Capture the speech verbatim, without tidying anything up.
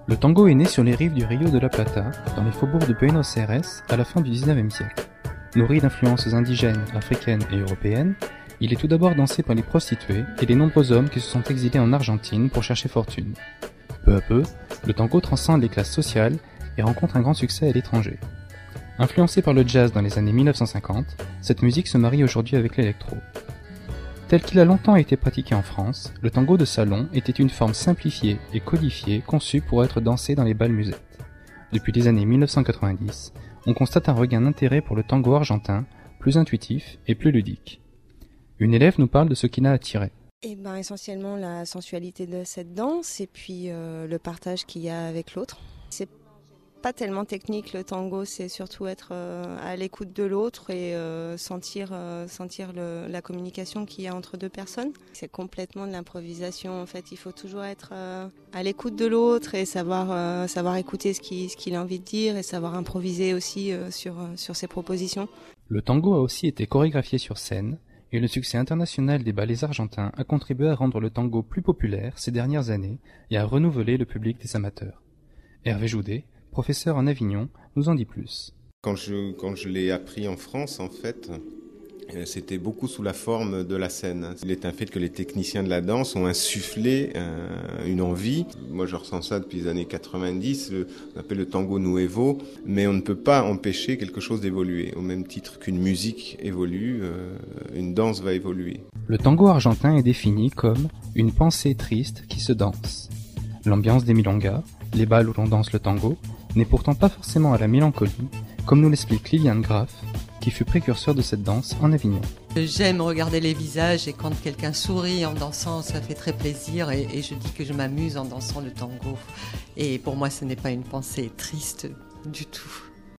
Le tango est né sur les rives du Rio de la Plata, dans les faubourgs de Buenos Aires, à la fin du dix-neuvième siècle. Nourri d'influences indigènes, africaines et européennes, il est tout d'abord dansé par les prostituées et les nombreux hommes qui se sont exilés en Argentine pour chercher fortune. Peu à peu, le tango transcende les classes sociales et rencontre un grand succès à l'étranger. Influencé par le jazz dans les années mille neuf cent cinquante, cette musique se marie aujourd'hui avec l'électro. Tel qu'il a longtemps été pratiqué en France, le tango de salon était une forme simplifiée et codifiée conçue pour être dansée dans les bals musettes. Depuis les années mille neuf cent quatre-vingt-dix, on constate un regain d'intérêt pour le tango argentin, plus intuitif et plus ludique. Une élève nous parle de ce qui l'a attiré. Eh ben, essentiellement la sensualité de cette danse et puis euh, le partage qu'il y a avec l'autre. C'est pas tellement technique le tango, c'est surtout être euh, à l'écoute de l'autre et euh, sentir, euh, sentir le, la communication qu'il y a entre deux personnes. C'est complètement de l'improvisation en fait, il faut toujours être euh, à l'écoute de l'autre et savoir, euh, savoir écouter ce qu'il, ce qu'il a envie de dire et savoir improviser aussi euh, sur, euh, sur ses propositions. Le tango a aussi été chorégraphié sur scène et le succès international des ballets argentins a contribué à rendre le tango plus populaire ces dernières années et à renouveler le public des amateurs. Hervé Joudet, professeur en Avignon, nous en dit plus. Quand je, quand je l'ai appris en France, en fait, c'était beaucoup sous la forme de la scène. Il est un fait que les techniciens de la danse ont insufflé euh, une envie. Moi, je ressens ça depuis les années quatre-vingt-dix, le, on appelle le tango nuevo, mais on ne peut pas empêcher quelque chose d'évoluer. Au même titre qu'une musique évolue, euh, une danse va évoluer. Le tango argentin est défini comme une pensée triste qui se danse. L'ambiance des milongas, les bals où l'on danse le tango, n'est pourtant pas forcément à la mélancolie, comme nous l'explique Liliane Graff, qui fut précurseur de cette danse en Avignon. J'aime regarder les visages et quand quelqu'un sourit en dansant, ça fait très plaisir et, et je dis que je m'amuse en dansant le tango. Et pour moi, ce n'est pas une pensée triste du tout.